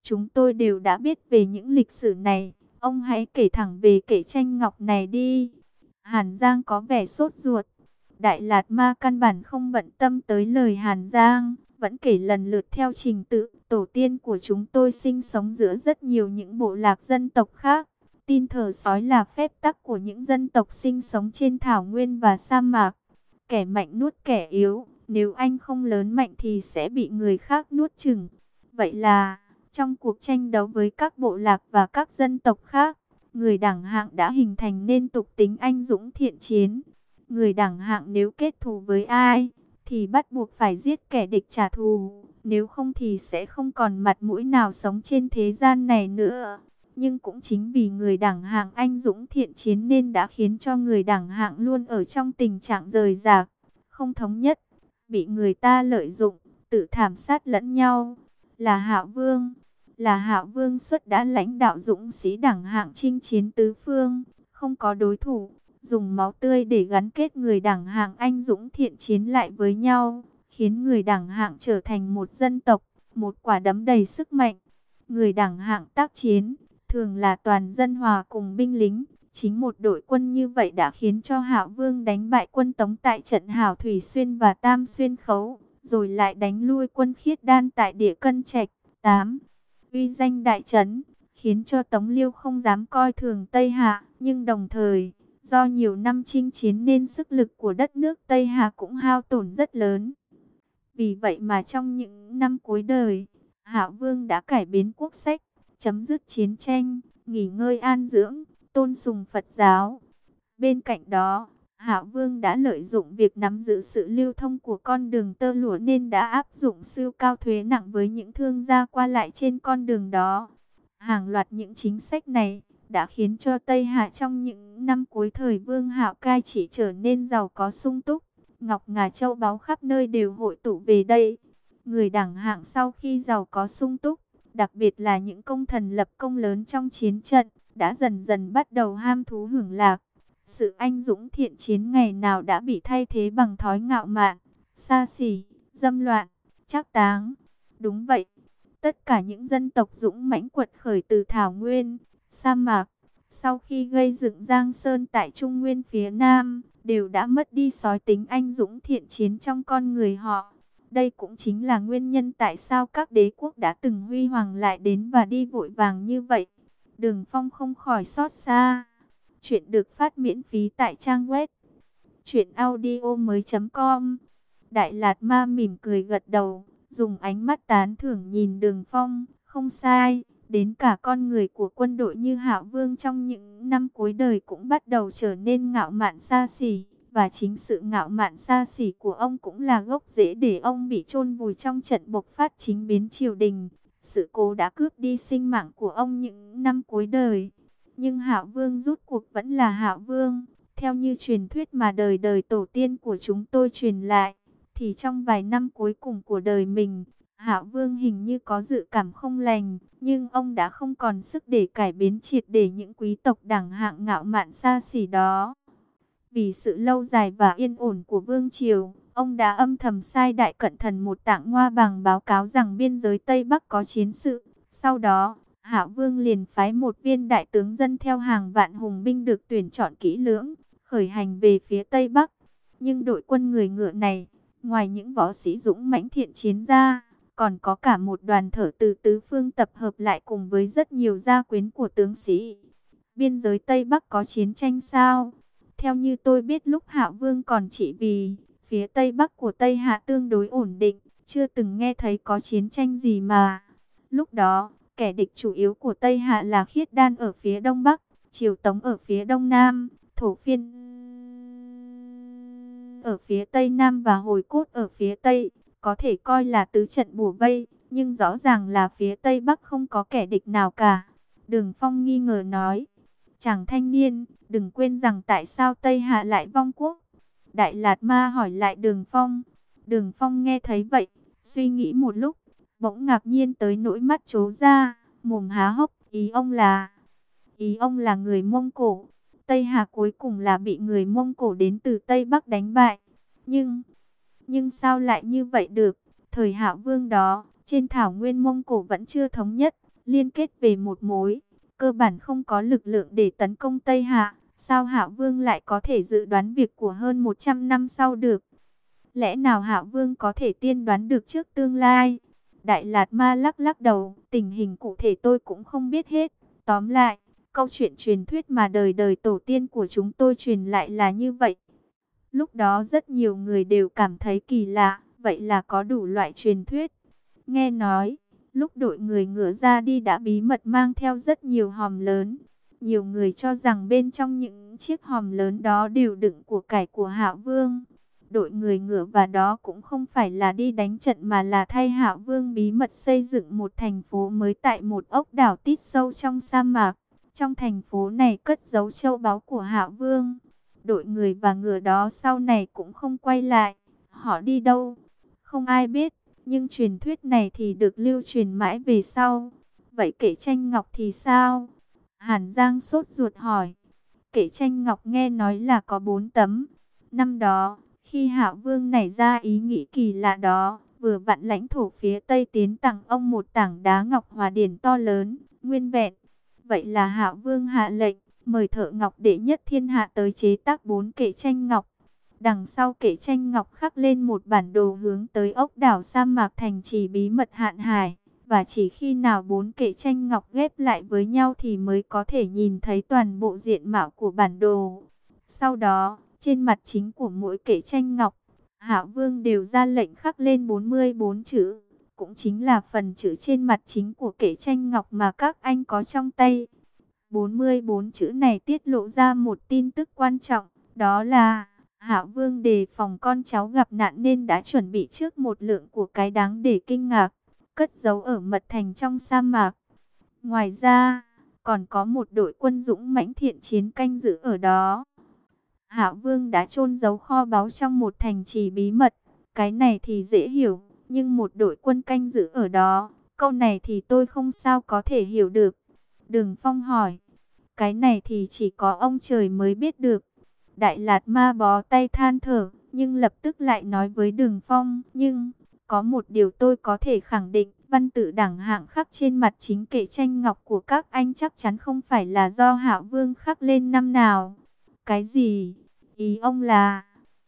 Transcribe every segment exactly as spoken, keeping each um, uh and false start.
chúng tôi đều đã biết về những lịch sử này. Ông hãy kể thẳng về kể tranh ngọc này đi. Hàn Giang có vẻ sốt ruột. Đại Lạt Ma căn bản không bận tâm tới lời Hàn Giang, vẫn kể lần lượt theo trình tự. Tổ tiên của chúng tôi sinh sống giữa rất nhiều những bộ lạc dân tộc khác. Tin thờ sói là phép tắc của những dân tộc sinh sống trên thảo nguyên và sa mạc. Kẻ mạnh nuốt kẻ yếu, nếu anh không lớn mạnh thì sẽ bị người khác nuốt chửng. Vậy là, trong cuộc tranh đấu với các bộ lạc và các dân tộc khác, người đẳng hạng đã hình thành nên tục tính anh dũng thiện chiến. Người đẳng hạng nếu kết thù với ai, thì bắt buộc phải giết kẻ địch trả thù, nếu không thì sẽ không còn mặt mũi nào sống trên thế gian này nữa. Nhưng cũng chính vì người đẳng hạng anh dũng thiện chiến nên đã khiến cho người đẳng hạng luôn ở trong tình trạng rời rạc, không thống nhất, bị người ta lợi dụng, tự thảm sát lẫn nhau. Là Hạo Vương, là Hạo Vương xuất đã lãnh đạo dũng sĩ đẳng hạng chinh chiến tứ phương, không có đối thủ, dùng máu tươi để gắn kết người đẳng hạng anh dũng thiện chiến lại với nhau, khiến người đẳng hạng trở thành một dân tộc, một quả đấm đầy sức mạnh. Người đẳng hạng tác chiến thường là toàn dân hòa cùng binh lính. Chính một đội quân như vậy đã khiến cho Hạo Vương đánh bại quân Tống tại trận Hảo Thủy Xuyên và Tam Xuyên Khấu, rồi lại đánh lui quân Khiết Đan tại địa Cân Trạch. tám. Uy danh đại trấn, khiến cho Tống Liêu không dám coi thường Tây Hạ, nhưng đồng thời, do nhiều năm chinh chiến nên sức lực của đất nước Tây Hạ cũng hao tổn rất lớn. Vì vậy mà trong những năm cuối đời, Hạo Vương đã cải biến quốc sách, chấm dứt chiến tranh, nghỉ ngơi an dưỡng, tôn sùng Phật giáo. Bên cạnh đó, Hạo Vương đã lợi dụng việc nắm giữ sự lưu thông của con đường tơ lụa nên đã áp dụng siêu cao thuế nặng với những thương gia qua lại trên con đường đó. Hàng loạt những chính sách này đã khiến cho Tây Hạ trong những năm cuối thời Vương Hạo cai trị trở nên giàu có sung túc. Ngọc ngà châu báu khắp nơi đều hội tụ về đây. Người đẳng hạng sau khi giàu có sung túc, đặc biệt là những công thần lập công lớn trong chiến trận, đã dần dần bắt đầu ham thú hưởng lạc. Sự anh dũng thiện chiến ngày nào đã bị thay thế bằng thói ngạo mạn, xa xỉ, dâm loạn, trác táng. Đúng vậy, tất cả những dân tộc dũng mãnh quật khởi từ thảo nguyên, sa mạc, sau khi gây dựng Giang Sơn tại Trung Nguyên phía Nam, đều đã mất đi sói tính anh dũng thiện chiến trong con người họ. Đây cũng chính là nguyên nhân tại sao các đế quốc đã từng huy hoàng lại đến và đi vội vàng như vậy. Đường Phong không khỏi xót xa. Chuyện được phát miễn phí tại trang web truyện audio mới chấm com. Đại Lạt Ma mỉm cười gật đầu, dùng ánh mắt tán thưởng nhìn Đường Phong. Không sai, đến cả con người của quân đội như Hạo Vương trong những năm cuối đời cũng bắt đầu trở nên ngạo mạn xa xỉ. Và chính sự ngạo mạn xa xỉ của ông cũng là gốc rễ để ông bị chôn vùi trong trận bộc phát chính biến triều đình. Sự cố đã cướp đi sinh mạng của ông những năm cuối đời. Nhưng Hạo Vương rút cuộc vẫn là Hạo Vương. Theo như truyền thuyết mà đời đời tổ tiên của chúng tôi truyền lại, thì trong vài năm cuối cùng của đời mình, Hạo Vương hình như có dự cảm không lành. Nhưng ông đã không còn sức để cải biến triệt để những quý tộc đẳng hạng ngạo mạn xa xỉ đó. Vì sự lâu dài và yên ổn của Vương Triều, ông đã âm thầm sai Đại Cận Thần một tạng ngoa bằng báo cáo rằng biên giới Tây Bắc có chiến sự. Sau đó, Hạo Vương liền phái một viên đại tướng dân theo hàng vạn hùng binh được tuyển chọn kỹ lưỡng, khởi hành về phía Tây Bắc. Nhưng đội quân người ngựa này, ngoài những võ sĩ dũng mãnh thiện chiến ra, còn có cả một đoàn thở từ tứ phương tập hợp lại cùng với rất nhiều gia quyến của tướng sĩ. Biên giới Tây Bắc có chiến tranh sao? Theo như tôi biết lúc Hạo Vương còn trị vì, phía Tây Bắc của Tây Hạ tương đối ổn định, chưa từng nghe thấy có chiến tranh gì mà. Lúc đó, kẻ địch chủ yếu của Tây Hạ là Khiết Đan ở phía Đông Bắc, Triều Tống ở phía Đông Nam, Thổ Phiên ở phía Tây Nam và Hồi Cốt ở phía Tây, có thể coi là tứ trận bủa vây, nhưng rõ ràng là phía Tây Bắc không có kẻ địch nào cả. Đường Phong nghi ngờ nói, chàng thanh niên, đừng quên rằng tại sao Tây Hạ lại vong quốc. Đại Lạt Ma hỏi lại Đường Phong. Đường Phong nghe thấy vậy, suy nghĩ một lúc, bỗng ngạc nhiên tới nỗi mắt trố ra, mồm há hốc. Ý ông là, ý ông là người Mông Cổ. Tây Hạ cuối cùng là bị người Mông Cổ đến từ Tây Bắc đánh bại. Nhưng, nhưng sao lại như vậy được? Thời Hạo Vương đó, trên thảo nguyên Mông Cổ vẫn chưa thống nhất. liên kết về một mối, cơ bản không có lực lượng để tấn công Tây Hạ. Sao Hạo Vương lại có thể dự đoán việc của hơn một trăm năm sau được? Lẽ nào Hạo Vương có thể tiên đoán được trước tương lai? Đại Lạt Ma lắc lắc đầu, tình hình cụ thể tôi cũng không biết hết. Tóm lại, câu chuyện truyền thuyết mà đời đời tổ tiên của chúng tôi truyền lại là như vậy. Lúc đó rất nhiều người đều cảm thấy kỳ lạ, vậy là có đủ loại truyền thuyết. Nghe nói, lúc đội người ngựa ra đi đã bí mật mang theo rất nhiều hòm lớn. Nhiều người cho rằng bên trong những chiếc hòm lớn đó đều đựng của cải của Hạo Vương. Đội người ngựa và đó cũng không phải là đi đánh trận mà là thay Hạo Vương bí mật xây dựng một thành phố mới tại một ốc đảo tít sâu trong sa mạc. Trong thành phố này cất giấu châu báu của Hạo Vương. Đội người và ngựa đó sau này cũng không quay lại. Họ đi đâu? Không ai biết. Nhưng truyền thuyết này thì được lưu truyền mãi về sau. Vậy kể tranh ngọc thì sao? Hàn Giang sốt ruột hỏi. Kể tranh ngọc nghe nói là có bốn tấm. Năm đó, khi Hạo Vương nảy ra ý nghĩ kỳ lạ đó, vừa vặn lãnh thổ phía Tây tiến tặng ông một tảng đá ngọc hòa điển to lớn, nguyên vẹn. Vậy là Hạo Vương hạ lệnh, mời thợ ngọc đệ nhất thiên hạ tới chế tác bốn kệ tranh ngọc. Đằng sau kệ tranh ngọc khắc lên một bản đồ hướng tới ốc đảo sa mạc thành trì bí mật Hạn Hải. Và chỉ khi nào bốn kệ tranh ngọc ghép lại với nhau thì mới có thể nhìn thấy toàn bộ diện mạo của bản đồ. Sau đó, trên mặt chính của mỗi kệ tranh ngọc, Hạo Vương đều ra lệnh khắc lên bốn mươi bốn chữ. Cũng chính là phần chữ trên mặt chính của kệ tranh ngọc mà các anh có trong tay. bốn mươi bốn chữ này tiết lộ ra một tin tức quan trọng, đó là Hạo Vương đề phòng con cháu gặp nạn nên đã chuẩn bị trước một lượng của cái đáng để kinh ngạc, cất giấu ở mật thành trong sa mạc. Ngoài ra, còn có một đội quân dũng mãnh thiện chiến canh giữ ở đó. Hạo Vương đã chôn giấu kho báu trong một thành trì bí mật. Cái này thì dễ hiểu, nhưng một đội quân canh giữ ở đó, câu này thì tôi không sao có thể hiểu được. Đường Phong hỏi, cái này thì chỉ có ông trời mới biết được. Đại Lạt Ma bó tay than thở, nhưng lập tức lại nói với Đường Phong, nhưng có một điều tôi có thể khẳng định, văn tự đẳng hạng khắc trên mặt chính kệ tranh ngọc của các anh chắc chắn không phải là do Hạo Vương khắc lên năm nào. Cái gì? Ý ông là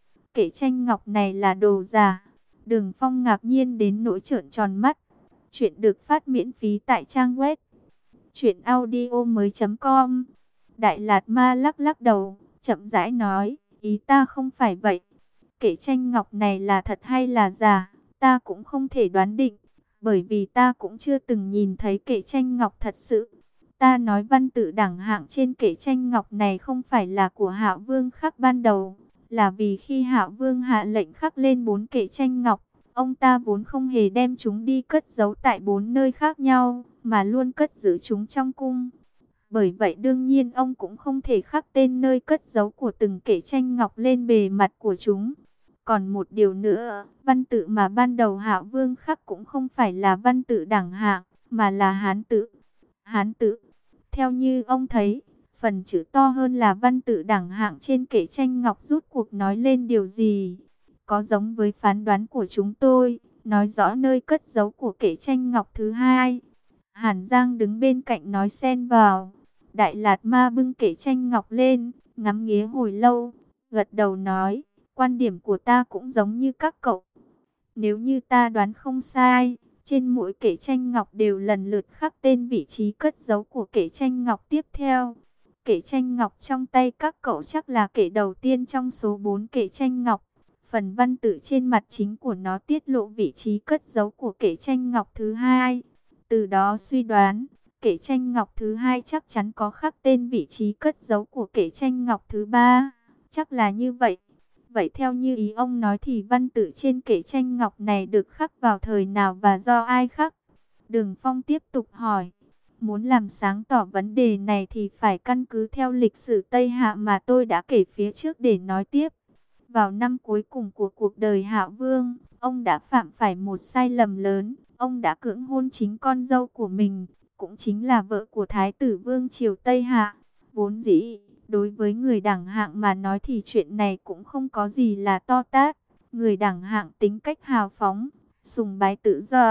kệ tranh ngọc này là đồ giả? Đường Phong ngạc nhiên đến nỗi trợn tròn mắt. Chuyện được phát miễn phí tại trang web truyện audio mới chấm com. Đại Lạt Ma lắc lắc đầu, chậm rãi nói, ý ta không phải vậy. Kệ tranh ngọc này là thật hay là giả, ta cũng không thể đoán định, bởi vì ta cũng chưa từng nhìn thấy kệ tranh ngọc thật sự. Ta nói văn tự đẳng hạng trên kệ tranh ngọc này không phải là của Hạo Vương khắc ban đầu, là vì khi Hạo Vương hạ lệnh khắc lên bốn kệ tranh ngọc, ông ta vốn không hề đem chúng đi cất giấu tại bốn nơi khác nhau, mà luôn cất giữ chúng trong cung. Bởi vậy đương nhiên ông cũng không thể khắc tên nơi cất giấu của từng kệ tranh ngọc lên bề mặt của chúng. Còn một điều nữa, văn tự mà ban đầu Hạo Vương khắc cũng không phải là văn tự đẳng hạng, mà là Hán tự. Hán tự, theo như ông thấy, phần chữ to hơn là văn tự đẳng hạng trên kệ tranh ngọc rút cuộc nói lên điều gì? Có giống với phán đoán của chúng tôi, nói rõ nơi cất giấu của kệ tranh ngọc thứ hai. Hàn Giang đứng bên cạnh nói xen vào. Đại Lạt Ma bưng kệ tranh ngọc lên, ngắm nghía hồi lâu, gật đầu nói, quan điểm của ta cũng giống như các cậu. Nếu như ta đoán không sai, trên mỗi kệ tranh ngọc đều lần lượt khắc tên vị trí cất giấu của kệ tranh ngọc tiếp theo. Kệ tranh ngọc trong tay các cậu chắc là kệ đầu tiên trong số bốn kệ tranh ngọc. Phần văn tự trên mặt chính của nó tiết lộ vị trí cất giấu của kệ tranh ngọc thứ hai. Từ đó suy đoán, kệ tranh ngọc thứ hai chắc chắn có khắc tên vị trí cất giấu của kệ tranh ngọc thứ ba. Chắc là như vậy. Vậy theo như ý ông nói thì văn tự trên kệ tranh ngọc này được khắc vào thời nào và do ai khắc? Đường Phong tiếp tục hỏi. Muốn làm sáng tỏ vấn đề này thì phải căn cứ theo lịch sử Tây Hạ mà tôi đã kể phía trước để nói tiếp. Vào năm cuối cùng của cuộc đời Hạo Vương, ông đã phạm phải một sai lầm lớn. Ông đã cưỡng hôn chính con dâu của mình, cũng chính là vợ của Thái tử Vương triều Tây Hạ. Vốn dĩ, đối với người đẳng hạng mà nói thì chuyện này cũng không có gì là to tát. Người đẳng hạng tính cách hào phóng, sùng bái tự do,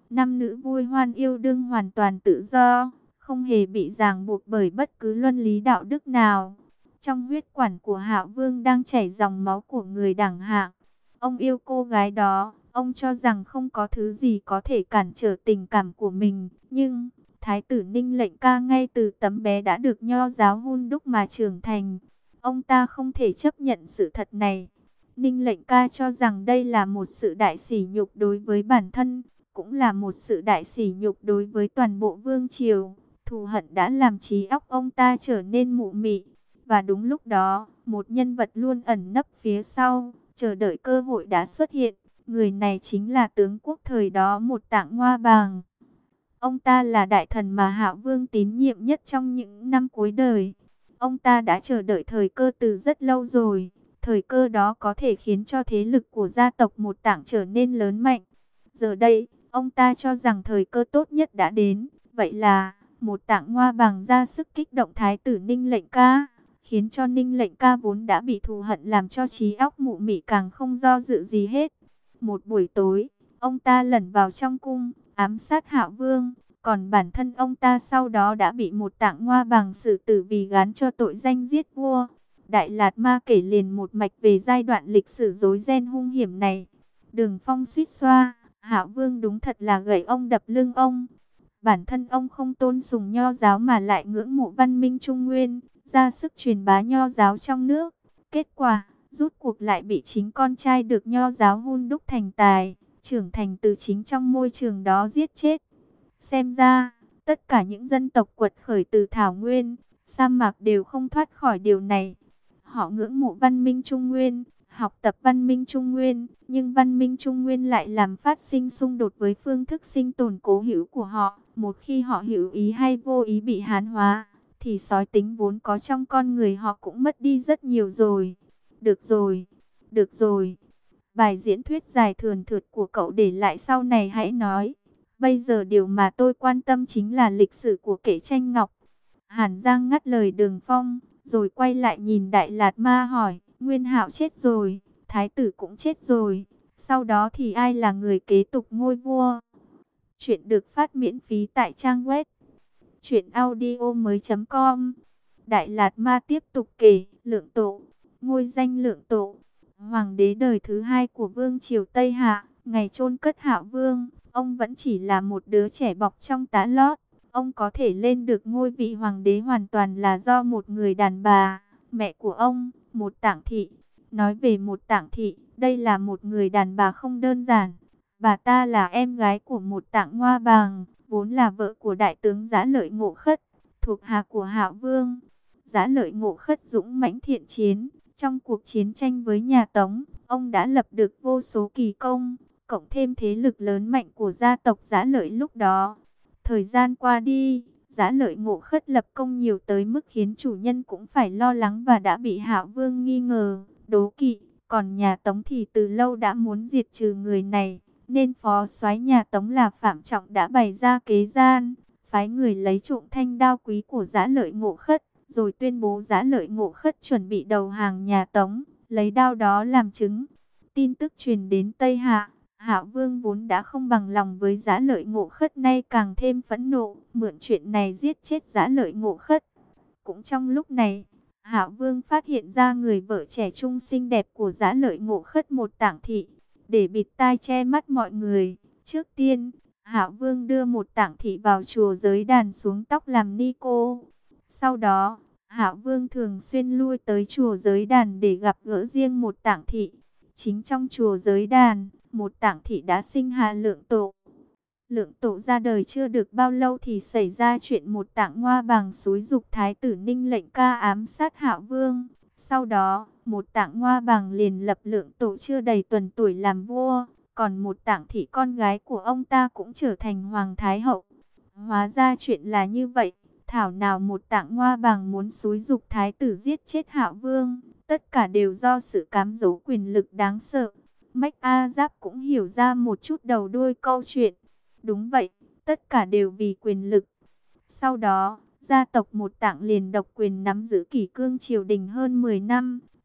Nam nữ vui hoan yêu đương hoàn toàn tự do, không hề bị ràng buộc bởi bất cứ luân lý đạo đức nào. Trong huyết quản của Hạo Vương đang chảy dòng máu của người đẳng hạng. Ông yêu cô gái đó, ông cho rằng không có thứ gì có thể cản trở tình cảm của mình. Nhưng, Thái tử Ninh Lệnh Ca ngay từ tấm bé đã được nho giáo hun đúc mà trưởng thành. Ông ta không thể chấp nhận sự thật này. Ninh Lệnh Ca cho rằng đây là một sự đại sỉ nhục đối với bản thân, cũng là một sự đại sỉ nhục đối với toàn bộ vương triều. Thù hận đã làm trí óc ông ta trở nên mụ mị. Và đúng lúc đó, một nhân vật luôn ẩn nấp phía sau, chờ đợi cơ hội đã xuất hiện. Người này chính là tướng quốc thời đó Một Tạng Ngoa Bàng. Ông ta là đại thần mà Hạo Vương tín nhiệm nhất trong những năm cuối đời. Ông ta đã chờ đợi thời cơ từ rất lâu rồi. Thời cơ đó có thể khiến cho thế lực của gia tộc Một Tạng trở nên lớn mạnh. Giờ đây, ông ta cho rằng thời cơ tốt nhất đã đến. Vậy là, Một Tạng Ngoa Bàng ra sức kích động Thái tử Ninh Lệnh Ca, khiến cho Ninh Lệnh Ca vốn đã bị thù hận làm cho trí óc mụ mị càng không do dự gì hết. Một buổi tối, ông ta lẩn vào trong cung, ám sát Hạo Vương, còn bản thân ông ta sau đó đã bị Một Tạng Ngoa Bàng xử tử vì gán cho tội danh giết vua. Đại Lạt Ma kể liền một mạch về giai đoạn lịch sử rối ren hung hiểm này. Đường Phong suýt xoa, Hạo Vương đúng thật là gậy ông đập lưng ông. Bản thân ông không tôn sùng nho giáo mà lại ngưỡng mộ văn minh Trung Nguyên, ra sức truyền bá nho giáo trong nước. Kết quả, rút cuộc lại bị chính con trai được nho giáo hun đúc thành tài, trưởng thành từ chính trong môi trường đó giết chết. Xem ra, tất cả những dân tộc quật khởi từ Thảo Nguyên, sa mạc đều không thoát khỏi điều này. Họ ngưỡng mộ văn minh Trung Nguyên, học tập văn minh Trung Nguyên, nhưng văn minh Trung Nguyên lại làm phát sinh xung đột với phương thức sinh tồn cố hữu của họ. Một khi họ hữu ý hay vô ý bị hán hóa, thì sói tính vốn có trong con người họ cũng mất đi rất nhiều rồi. Được rồi, được rồi. Bài diễn thuyết dài thườn thượt của cậu để lại sau này hãy nói. Bây giờ điều mà tôi quan tâm chính là lịch sử của Kể Tranh Ngọc. Hàn Giang ngắt lời Đường Phong, rồi quay lại nhìn Đại Lạt Ma hỏi, Nguyên Hạo chết rồi, Thái tử cũng chết rồi, sau đó thì ai là người kế tục ngôi vua? Chuyện được phát miễn phí tại trang web truyện audio mới chấm com. Đại Lạt Ma tiếp tục kể, Lượng Tổ, ngôi danh Lượng Tổ, hoàng đế đời thứ hai của vương triều Tây Hạ, ngày chôn cất Hạo Vương, ông vẫn chỉ là một đứa trẻ bọc trong tã lót. Ông có thể lên được ngôi vị hoàng đế hoàn toàn là do một người đàn bà, mẹ của ông, Một Tạng Thị. Nói về Một Tạng Thị, đây là một người đàn bà không đơn giản. Bà ta là em gái của Một Tạng Ngoa Bàng, vốn là vợ của đại tướng Dã Lợi Ngộ Khất, thuộc hạ của Hạo Vương. Dã Lợi Ngộ Khất dũng mãnh thiện chiến, trong cuộc chiến tranh với nhà Tống, ông đã lập được vô số kỳ công, cộng thêm thế lực lớn mạnh của gia tộc Dã Lợi lúc đó. Thời gian qua đi, Dã Lợi Ngộ Khất lập công nhiều tới mức khiến chủ nhân cũng phải lo lắng và đã bị Hạo Vương nghi ngờ, đố kỵ. Còn nhà Tống thì từ lâu đã muốn diệt trừ người này, nên phó soái nhà Tống là Phạm Trọng đã bày ra kế gian, phái người lấy trộm thanh đao quý của Dã Lợi Ngộ Khất, rồi tuyên bố Dã Lợi Ngộ Khất chuẩn bị đầu hàng nhà Tống, lấy đao đó làm chứng. Tin tức truyền đến Tây Hạ, Hạo Vương vốn đã không bằng lòng với Dã Lợi Ngộ Khất, nay càng thêm phẫn nộ, mượn chuyện này giết chết Dã Lợi Ngộ Khất. Cũng trong lúc này, Hạo Vương phát hiện ra người vợ trẻ trung xinh đẹp của Dã Lợi Ngộ Khất, Một Tạng Thị. Để bịt tai che mắt mọi người, trước tiên, Hạo Vương đưa Một Tạng Thị vào chùa Giới Đàn xuống tóc làm ni cô. Sau đó, Hạo Vương thường xuyên lui tới chùa Giới Đàn để gặp gỡ riêng Một Tạng Thị. Chính trong chùa Giới Đàn, Một Tạng Thị đã sinh hạ Lượng Tổ. Lượng Tổ ra đời chưa được bao lâu thì xảy ra chuyện Một Tạng Ngoa Bàng xúi giục Thái tử Ninh Lệnh Ca ám sát Hạo Vương. Sau đó, Một Tạng Ngoa Bàng liền lập Lượng Tổ chưa đầy tuần tuổi làm vua, còn Một Tạng Thị con gái của ông ta cũng trở thành Hoàng Thái Hậu. Hóa ra chuyện là như vậy, thảo nào Một Tạng Ngoa Bàng muốn xúi giục Thái tử giết chết Hạo Vương, tất cả đều do sự cám dỗ quyền lực đáng sợ. Mách A Giáp cũng hiểu ra một chút đầu đuôi câu chuyện. Đúng vậy, tất cả đều vì quyền lực. Sau đó, gia tộc Một Tạng liền độc quyền nắm giữ kỷ cương triều đình hơn mười năm,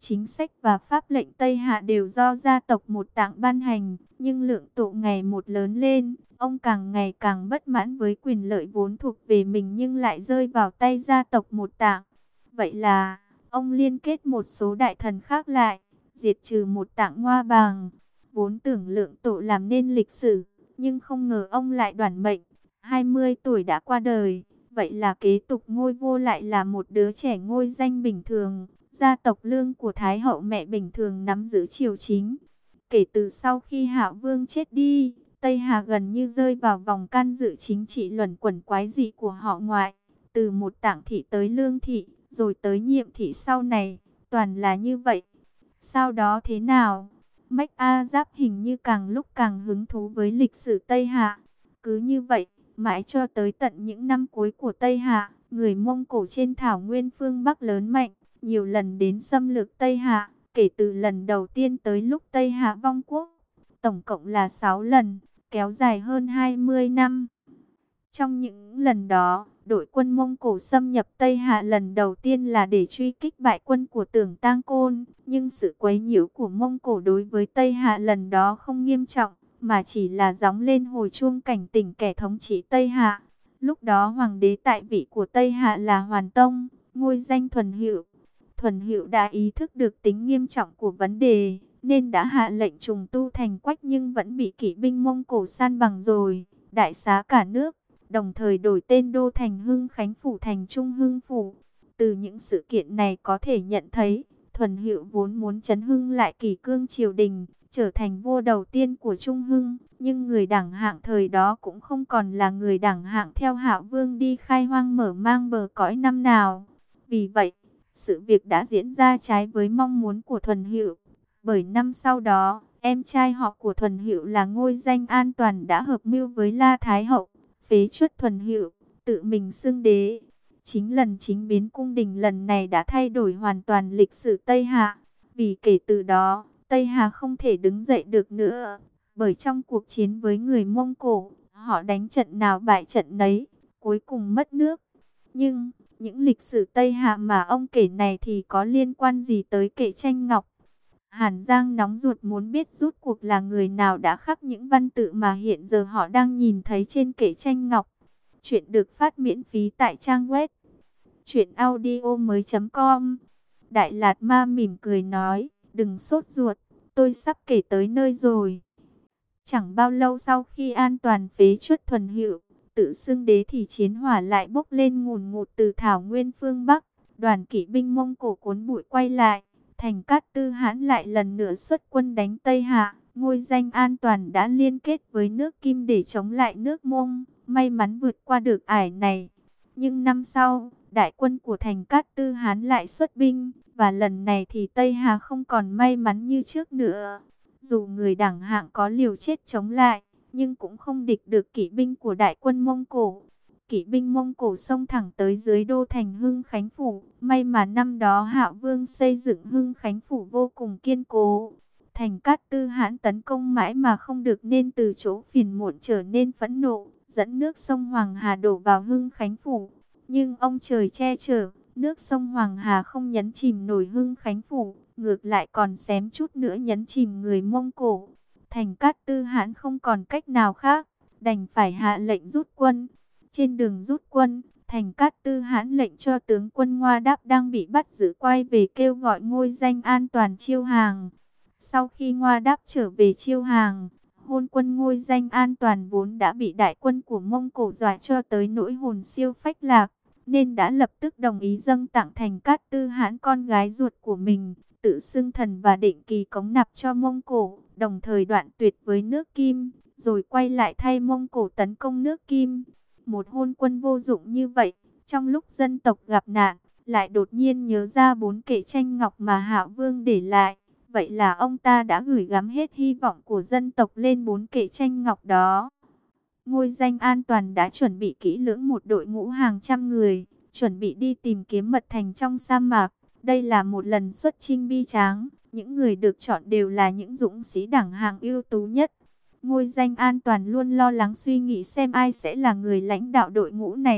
Chính sách và pháp lệnh Tây Hạ đều do gia tộc Một Tạng ban hành, nhưng Lượng Tổ ngày một lớn lên, ông càng ngày càng bất mãn với quyền lợi vốn thuộc về mình nhưng lại rơi vào tay gia tộc Một Tạng. Vậy là, ông liên kết một số đại thần khác lại, diệt trừ Một Tạng Ngoa Bàng. Vốn tưởng Lượng Tổ làm nên lịch sử, nhưng không ngờ ông lại đoản mệnh, hai mươi tuổi đã qua đời. Vậy là kế tục ngôi vô lại là một đứa trẻ ngôi danh bình thường. Gia tộc Lương của Thái hậu mẹ bình thường nắm giữ triều chính. Kể từ sau khi Hạo Vương chết đi, Tây Hà gần như rơi vào vòng can dự chính trị luẩn quẩn quái dị của họ ngoại. Từ Một Tạng thị tới Lương thị, rồi tới Nhiệm thị sau này, toàn là như vậy. Sau đó thế nào? Mách A Giáp hình như càng lúc càng hứng thú với lịch sử Tây Hạ. Cứ như vậy, mãi cho tới tận những năm cuối của Tây Hạ, người Mông Cổ trên thảo nguyên phương Bắc lớn mạnh, nhiều lần đến xâm lược Tây Hạ, kể từ lần đầu tiên tới lúc Tây Hạ vong quốc. Tổng cộng là sáu lần, kéo dài hơn hai mươi năm. Trong những lần đó, đội quân Mông Cổ xâm nhập Tây Hạ lần đầu tiên là để truy kích bại quân của Tưởng Tang Côn. Nhưng sự quấy nhiễu của Mông Cổ đối với Tây Hạ lần đó không nghiêm trọng, mà chỉ là gióng lên hồi chuông cảnh tỉnh kẻ thống trị Tây Hạ. Lúc đó hoàng đế tại vị của Tây Hạ là Hoàn Tông, ngôi danh Thuần Hữu. Thuần Hữu đã ý thức được tính nghiêm trọng của vấn đề, nên đã hạ lệnh trùng tu thành Quách nhưng vẫn bị kỵ binh Mông Cổ san bằng rồi, đại xá cả nước, đồng thời đổi tên đô thành Hưng Khánh Phủ thành Trung Hưng Phủ. Từ những sự kiện này có thể nhận thấy, Thuần Hữu vốn muốn trấn hưng lại kỷ cương triều đình, trở thành vua đầu tiên của Trung Hưng, nhưng người đẳng hạng thời đó cũng không còn là người đẳng hạng theo Hạo Vương đi khai hoang mở mang bờ cõi năm nào. Vì vậy, sự việc đã diễn ra trái với mong muốn của Thuần Hữu. Bởi năm sau đó, em trai họ của Thuần Hữu là ngôi danh An Toàn đã hợp mưu với La Thái Hậu, phế truất Thuần Hữu, tự mình xưng đế. Chính lần chính biến cung đình lần này đã thay đổi hoàn toàn lịch sử Tây Hạ. Vì kể từ đó, Tây Hà không thể đứng dậy được nữa. Bởi trong cuộc chiến với người Mông Cổ, họ đánh trận nào bại trận nấy, cuối cùng mất nước. Nhưng, những lịch sử Tây Hạ mà ông kể này thì có liên quan gì tới Kệ Tranh Ngọc? Hàn Giang nóng ruột muốn biết rốt cuộc là người nào đã khắc những văn tự mà hiện giờ họ đang nhìn thấy trên Kệ Tranh Ngọc. Chuyện được phát miễn phí tại trang web truyện audio mới chấm com. Đại Lạt Ma mỉm cười nói, đừng sốt ruột, tôi sắp kể tới nơi rồi. Chẳng bao lâu sau khi An Toàn phế truất Thuần Hữu, tự xưng đế thì chiến hỏa lại bốc lên ngùn ngụt từ thảo nguyên phương Bắc. Đoàn kỵ binh Mông Cổ cuốn bụi quay lại, Thành Cát Tư Hãn lại lần nữa xuất quân đánh Tây Hạ. Ngôi danh An Toàn đã liên kết với nước Kim để chống lại nước Mông, may mắn vượt qua được ải này. Nhưng năm sau, đại quân của Thành Cát Tư Hán lại xuất binh, và lần này thì Tây Hà không còn may mắn như trước nữa. Dù người đẳng hạng có liều chết chống lại, nhưng cũng không địch được kỵ binh của đại quân Mông Cổ. Kỵ binh Mông Cổ xông thẳng tới dưới đô thành Hưng Khánh Phủ. May mà năm đó Hạo Vương xây dựng Hưng Khánh Phủ vô cùng kiên cố. Thành Cát Tư Hãn tấn công mãi mà không được nên từ chỗ phiền muộn trở nên phẫn nộ, dẫn nước sông Hoàng Hà đổ vào Hưng Khánh Phủ. Nhưng ông trời che chở, nước sông Hoàng Hà không nhấn chìm nổi Hưng Khánh Phủ, ngược lại còn xém chút nữa nhấn chìm người Mông Cổ. Thành Cát Tư Hãn không còn cách nào khác, đành phải hạ lệnh rút quân. Trên đường rút quân, Thành Cát Tư Hãn lệnh cho tướng quân Ngoa Đáp đang bị bắt giữ quay về kêu gọi ngôi danh An Toàn chiêu hàng. Sau khi Ngoa Đáp trở về chiêu hàng, hôn quân ngôi danh An Toàn vốn đã bị đại quân của Mông Cổ dọa cho tới nỗi hồn siêu phách lạc, nên đã lập tức đồng ý dâng tặng Thành Cát Tư Hãn con gái ruột của mình, tự xưng thần và định kỳ cống nạp cho Mông Cổ, đồng thời đoạn tuyệt với nước Kim, rồi quay lại thay Mông Cổ tấn công nước Kim. Một hôn quân vô dụng như vậy, trong lúc dân tộc gặp nạn, lại đột nhiên nhớ ra bốn Kệ Tranh Ngọc mà Hạo Vương để lại. Vậy là ông ta đã gửi gắm hết hy vọng của dân tộc lên bốn Kệ Tranh Ngọc đó. Ngôi danh An Toàn đã chuẩn bị kỹ lưỡng một đội ngũ hàng trăm người, chuẩn bị đi tìm kiếm mật thành trong sa mạc. Đây là một lần xuất chinh bi tráng, những người được chọn đều là những dũng sĩ đẳng hạng ưu tú nhất. Ngôi danh An Toàn luôn lo lắng suy nghĩ xem ai sẽ là người lãnh đạo đội ngũ này.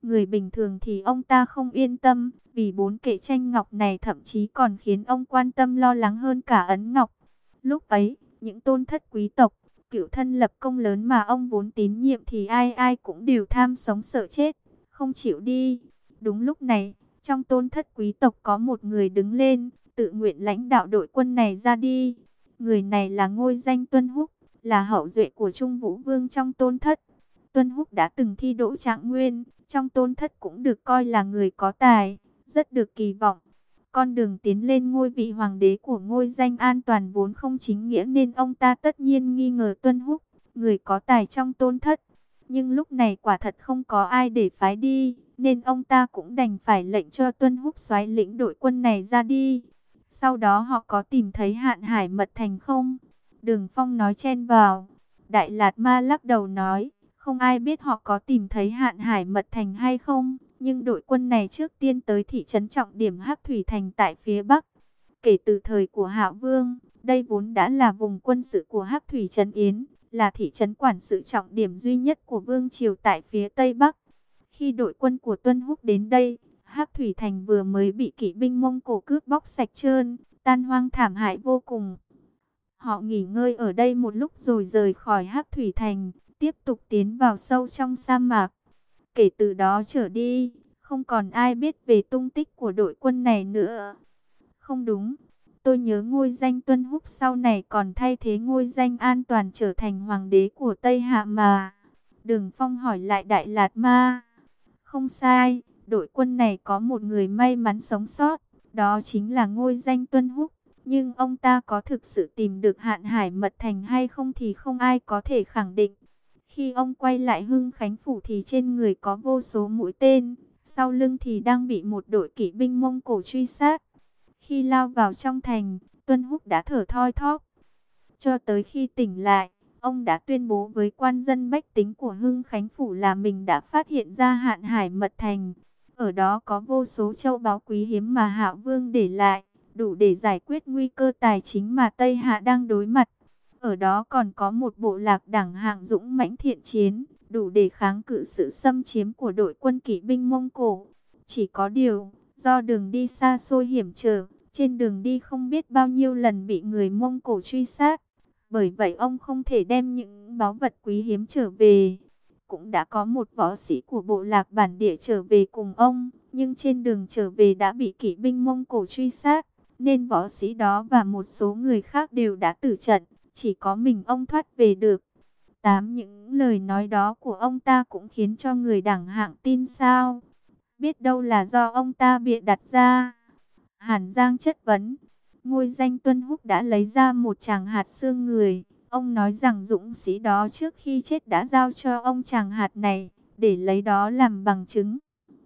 Người bình thường thì ông ta không yên tâm, vì bốn kệ tranh ngọc này thậm chí còn khiến ông quan tâm lo lắng hơn cả ấn ngọc. Lúc ấy, những tôn thất quý tộc, cửu thân lập công lớn mà ông vốn tín nhiệm thì ai ai cũng đều tham sống sợ chết, không chịu đi. Đúng lúc này, trong tôn thất quý tộc có một người đứng lên, tự nguyện lãnh đạo đội quân này ra đi. Người này là ngôi danh Tuân Húc, là hậu duệ của Trung Vũ Vương trong tôn thất. Tuân Húc đã từng thi đỗ trạng nguyên, trong tôn thất cũng được coi là người có tài, rất được kỳ vọng. Con đường tiến lên ngôi vị hoàng đế của ngôi danh An Toàn vốn không chính nghĩa nên ông ta tất nhiên nghi ngờ Tuân Húc, người có tài trong tôn thất. Nhưng lúc này quả thật không có ai để phái đi, nên ông ta cũng đành phải lệnh cho Tuân Húc soái lĩnh đội quân này ra đi. Sau đó họ có tìm thấy Hạn Hải Mật Thành không? Đường Phong nói chen vào. Đại Lạt Ma lắc đầu nói, không ai biết họ có tìm thấy Hạn Hải Mật Thành hay không, nhưng đội quân này trước tiên tới thị trấn trọng điểm Hắc Thủy Thành tại phía Bắc. Kể từ thời của Hạo Vương, đây vốn đã là vùng quân sự của Hắc Thủy Trấn Yến, là thị trấn quản sự trọng điểm duy nhất của Vương Triều tại phía Tây Bắc. Khi đội quân của Tuân Húc đến đây, Hắc Thủy Thành vừa mới bị kỵ binh Mông Cổ cướp bóc sạch trơn, tan hoang thảm hại vô cùng. Họ nghỉ ngơi ở đây một lúc rồi rời khỏi Hắc Thủy Thành, tiếp tục tiến vào sâu trong sa mạc. Kể từ đó trở đi, không còn ai biết về tung tích của đội quân này nữa. Không đúng, tôi nhớ ngôi danh Tuân Húc sau này còn thay thế ngôi danh An Toàn trở thành hoàng đế của Tây Hạ mà. Đường Phong hỏi lại Đại Lạt Ma. Không sai, đội quân này có một người may mắn sống sót, đó chính là ngôi danh Tuân Húc. Nhưng ông ta có thực sự tìm được Hạn Hải Mật Thành hay không thì không ai có thể khẳng định. Khi ông quay lại Hưng Khánh Phủ thì trên người có vô số mũi tên, sau lưng thì đang bị một đội kỵ binh Mông Cổ truy sát. Khi lao vào trong thành, Tuân Húc đã thở thoi thóp. Cho tới khi tỉnh lại, ông đã tuyên bố với quan dân bách tính của Hưng Khánh Phủ là mình đã phát hiện ra Hạn Hải Mật Thành. Ở đó có vô số châu báu quý hiếm mà Hạo Vương để lại, đủ để giải quyết nguy cơ tài chính mà Tây Hạ đang đối mặt. Ở đó còn có một bộ lạc đẳng hạng dũng mãnh thiện chiến, đủ để kháng cự sự xâm chiếm của đội quân kỵ binh Mông Cổ. Chỉ có điều, do đường đi xa xôi hiểm trở, trên đường đi không biết bao nhiêu lần bị người Mông Cổ truy sát. Bởi vậy ông không thể đem những báu vật quý hiếm trở về. Cũng đã có một võ sĩ của bộ lạc bản địa trở về cùng ông, nhưng trên đường trở về đã bị kỵ binh Mông Cổ truy sát, nên võ sĩ đó và một số người khác đều đã tử trận. Chỉ có mình ông thoát về được. Tám những lời nói đó của ông ta cũng khiến cho người đẳng hạng tin sao? Biết đâu là do ông ta bịa đặt ra. Hàn Giang chất vấn. Ngôi danh Tuân Húc đã lấy ra một chàng hạt xương người. Ông nói rằng dũng sĩ đó trước khi chết đã giao cho ông chàng hạt này, để lấy đó làm bằng chứng.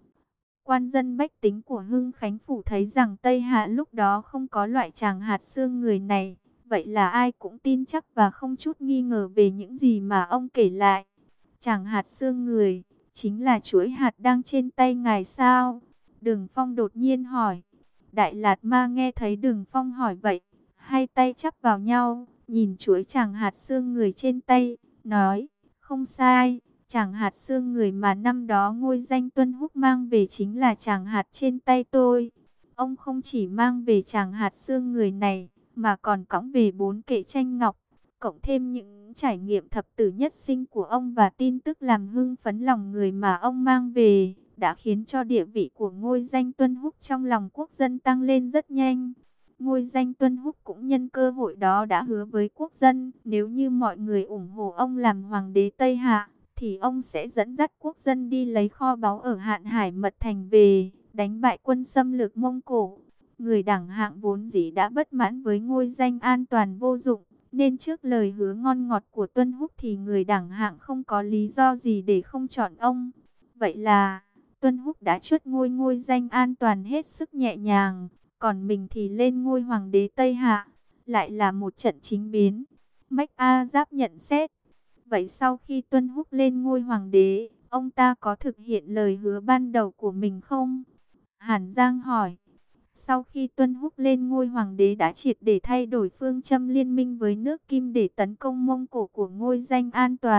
Quan dân bách tính của Hưng Khánh Phủ thấy rằng Tây Hạ lúc đó không có loại chàng hạt xương người này. Vậy là ai cũng tin chắc và không chút nghi ngờ về những gì mà ông kể lại. Chàng hạt xương người, chính là chuỗi hạt đang trên tay ngài sao? Đường Phong đột nhiên hỏi. Đại Lạt Ma nghe thấy Đường Phong hỏi vậy, hai tay chắp vào nhau, nhìn chuỗi chàng hạt xương người trên tay, nói, không sai, chàng hạt xương người mà năm đó ngôi danh Tuân Húc mang về chính là chàng hạt trên tay tôi. Ông không chỉ mang về chàng hạt xương người này, mà còn cõng về bốn kệ tranh ngọc, cộng thêm những trải nghiệm thập tử nhất sinh của ông và tin tức làm hưng phấn lòng người mà ông mang về, đã khiến cho địa vị của ngôi danh Tuân Húc trong lòng quốc dân tăng lên rất nhanh. Ngôi danh Tuân Húc cũng nhân cơ hội đó đã hứa với quốc dân, nếu như mọi người ủng hộ ông làm hoàng đế Tây Hạ, thì ông sẽ dẫn dắt quốc dân đi lấy kho báu ở Hạn Hải Mật Thành về, đánh bại quân xâm lược Mông Cổ. Người đẳng hạng vốn dĩ đã bất mãn với ngôi danh An Toàn vô dụng, nên trước lời hứa ngon ngọt của Tuân Húc thì người đẳng hạng không có lý do gì để không chọn ông. Vậy là Tuân Húc đã chuất ngôi ngôi danh An Toàn hết sức nhẹ nhàng, còn mình thì lên ngôi hoàng đế Tây Hạ. Lại là một trận chính biến. Mách A Giáp nhận xét. Vậy sau khi Tuân Húc lên ngôi hoàng đế, ông ta có thực hiện lời hứa ban đầu của mình không? Hàn Giang hỏi. Sau khi Tuân Húc lên ngôi hoàng đế đã triệt để thay đổi phương châm liên minh với nước Kim để tấn công Mông Cổ của ngôi danh An Toàn,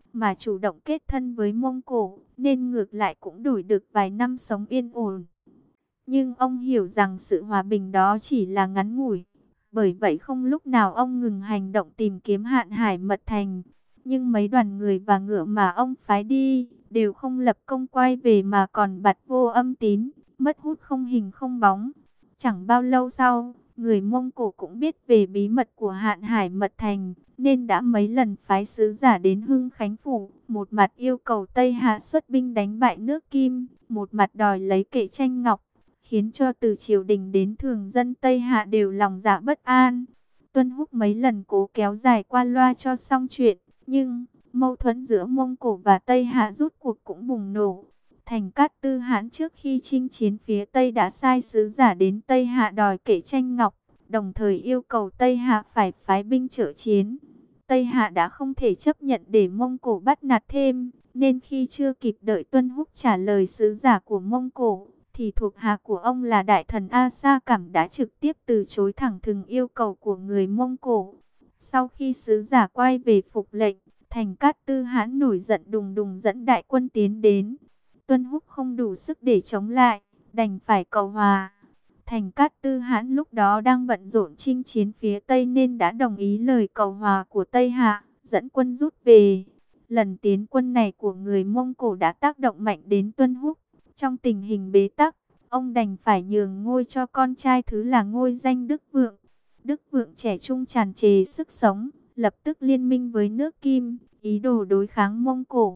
mà chủ động kết thân với Mông Cổ, nên ngược lại cũng đổi được vài năm sống yên ổn. Nhưng ông hiểu rằng sự hòa bình đó chỉ là ngắn ngủi, bởi vậy không lúc nào ông ngừng hành động tìm kiếm Hạn Hải Mật Thành. Nhưng mấy đoàn người và ngựa mà ông phái đi, đều không lập công quay về mà còn bặt vô âm tín, mất hút không hình không bóng. Chẳng bao lâu sau, người Mông Cổ cũng biết về bí mật của Hạn Hải Mật Thành, nên đã mấy lần phái sứ giả đến Hưng Khánh Phủ, một mặt yêu cầu Tây Hạ xuất binh đánh bại nước Kim, một mặt đòi lấy Kệ Tranh Ngọc, khiến cho từ triều đình đến thường dân Tây Hạ đều lòng dạ bất an. Tuân Húc mấy lần cố kéo dài qua loa cho xong chuyện, nhưng mâu thuẫn giữa Mông Cổ và Tây Hạ rút cuộc cũng bùng nổ. Thành Cát Tư Hãn trước khi chinh chiến phía Tây đã sai sứ giả đến Tây Hạ đòi Kệ Tranh Ngọc, đồng thời yêu cầu Tây Hạ phải phái binh trợ chiến. Tây Hạ đã không thể chấp nhận để Mông Cổ bắt nạt thêm, nên khi chưa kịp đợi Tuân Húc trả lời sứ giả của Mông Cổ, thì thuộc hạ của ông là đại thần A Sa Cảm đã trực tiếp từ chối thẳng thừng yêu cầu của người Mông Cổ. Sau khi sứ giả quay về phục lệnh, Thành Cát Tư Hãn nổi giận đùng đùng dẫn đại quân tiến đến. Tuân Húc không đủ sức để chống lại, đành phải cầu hòa. Thành Cát Tư Hãn lúc đó đang bận rộn chinh chiến phía Tây nên đã đồng ý lời cầu hòa của Tây Hạ, dẫn quân rút về. Lần tiến quân này của người Mông Cổ đã tác động mạnh đến Tuân Húc. Trong tình hình bế tắc, ông đành phải nhường ngôi cho con trai thứ là ngôi danh Đức Vượng. Đức Vượng trẻ trung tràn trề sức sống, lập tức liên minh với nước Kim, ý đồ đối kháng Mông Cổ.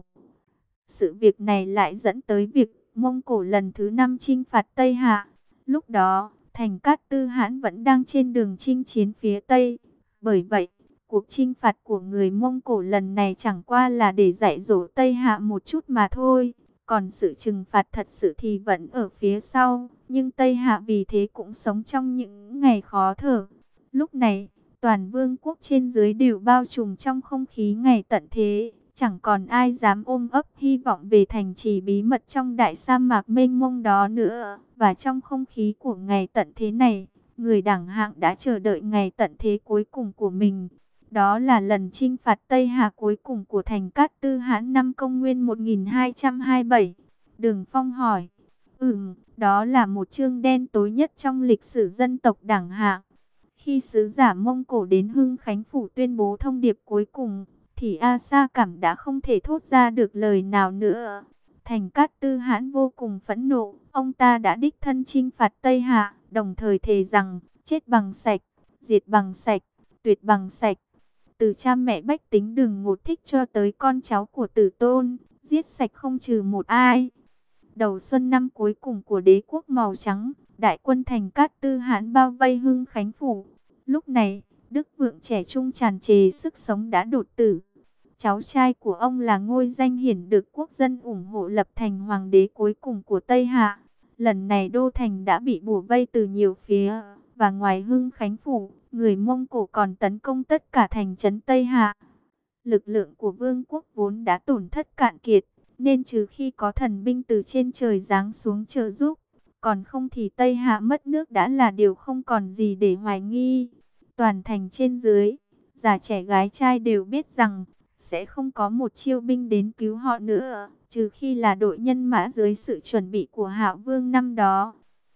Sự việc này lại dẫn tới việc Mông Cổ lần thứ năm chinh phạt Tây Hạ. Lúc đó, Thành Cát Tư Hãn vẫn đang trên đường chinh chiến phía Tây. Bởi vậy, cuộc chinh phạt của người Mông Cổ lần này chẳng qua là để dạy dỗ Tây Hạ một chút mà thôi. Còn sự trừng phạt thật sự thì vẫn ở phía sau. Nhưng Tây Hạ vì thế cũng sống trong những ngày khó thở. Lúc này, toàn vương quốc trên dưới đều bao trùm trong không khí ngày tận thế. Chẳng còn ai dám ôm ấp hy vọng về thành trì bí mật trong đại sa mạc mênh mông đó nữa. Và trong không khí của ngày tận thế này, người đẳng hạng đã chờ đợi ngày tận thế cuối cùng của mình. Đó là lần chinh phạt Tây Hạ cuối cùng của Thành Cát Tư Hãn năm công nguyên một nghìn hai trăm hai mươi bảy. Đường Phong hỏi, ừm, đó là một chương đen tối nhất trong lịch sử dân tộc đẳng hạng. Khi sứ giả Mông Cổ đến Hưng Khánh Phủ tuyên bố thông điệp cuối cùng, thì A Sa Cảm đã không thể thốt ra được lời nào nữa. Thành Cát Tư Hãn vô cùng phẫn nộ, ông ta đã đích thân chinh phạt Tây Hạ, đồng thời thề rằng, chết bằng sạch, diệt bằng sạch, tuyệt bằng sạch. Từ cha mẹ bách tính Đường Ngột Thích cho tới con cháu của Tử Tôn, giết sạch không trừ một ai. Đầu xuân năm cuối cùng của đế quốc màu trắng, đại quân Thành Cát Tư Hãn bao vây Hưng Khánh Phủ. Lúc này, Đức Vượng trẻ trung tràn trề sức sống đã đột tử. Cháu trai của ông là Ngôi Danh Hiển được quốc dân ủng hộ lập thành hoàng đế cuối cùng của Tây Hạ. Lần này đô thành đã bị bủa vây từ nhiều phía, và ngoài Hưng Khánh Phủ, người Mông Cổ còn tấn công tất cả thành trấn Tây Hạ. Lực lượng của vương quốc vốn đã tổn thất cạn kiệt, nên trừ khi có thần binh từ trên trời giáng xuống trợ giúp, còn không thì Tây Hạ mất nước đã là điều không còn gì để hoài nghi. Toàn thành trên dưới, già trẻ gái trai đều biết rằng sẽ không có một chiêu binh đến cứu họ nữa, trừ khi là đội nhân mã dưới sự chuẩn bị của Hạo Vương năm đó.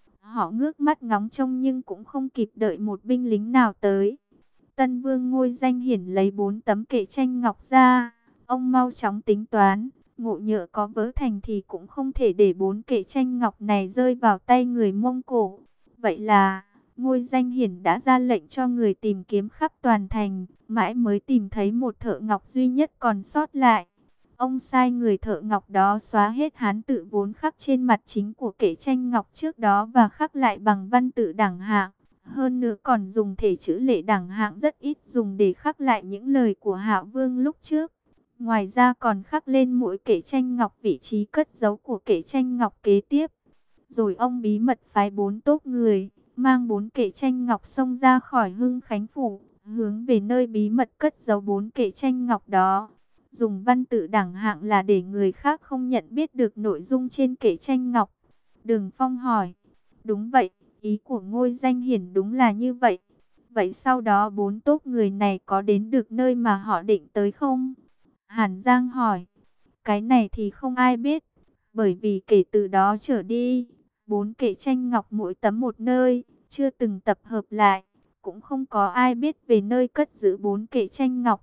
Họ ngước mắt ngóng trông nhưng cũng không kịp đợi một binh lính nào tới. Tân Vương Ngôi Danh Hiển lấy bốn tấm kệ tranh ngọc ra, ông mau chóng tính toán, ngộ nhỡ có vỡ thành thì cũng không thể để bốn kệ tranh ngọc này rơi vào tay người Mông Cổ. Vậy là Ngôi Danh Hiển đã ra lệnh cho người tìm kiếm khắp toàn thành, mãi mới tìm thấy một thợ ngọc duy nhất còn sót lại. Ông sai người thợ ngọc đó xóa hết hán tự vốn khắc trên mặt chính của kệ tranh ngọc trước đó và khắc lại bằng văn tự đẳng hạng. Hơn nữa còn dùng thể chữ lệ đẳng hạng rất ít dùng để khắc lại những lời của Hạo Vương lúc trước. Ngoài ra còn khắc lên mỗi kệ tranh ngọc vị trí cất giấu của kệ tranh ngọc kế tiếp. Rồi ông bí mật phái bốn tốp người, mang bốn kệ tranh ngọc xông ra khỏi Hưng Khánh Phủ, hướng về nơi bí mật cất giấu bốn kệ tranh ngọc đó. Dùng văn tự đẳng hạng là để người khác không nhận biết được nội dung trên kệ tranh ngọc. Đường Phong hỏi, đúng vậy, ý của Ngôi Danh Hiển đúng là như vậy. Vậy sau đó bốn tốp người này có đến được nơi mà họ định tới không? Hàn Giang hỏi. Cái này thì không ai biết, bởi vì kể từ đó trở đi, bốn kệ tranh ngọc mỗi tấm một nơi, chưa từng tập hợp lại, cũng không có ai biết về nơi cất giữ bốn kệ tranh ngọc.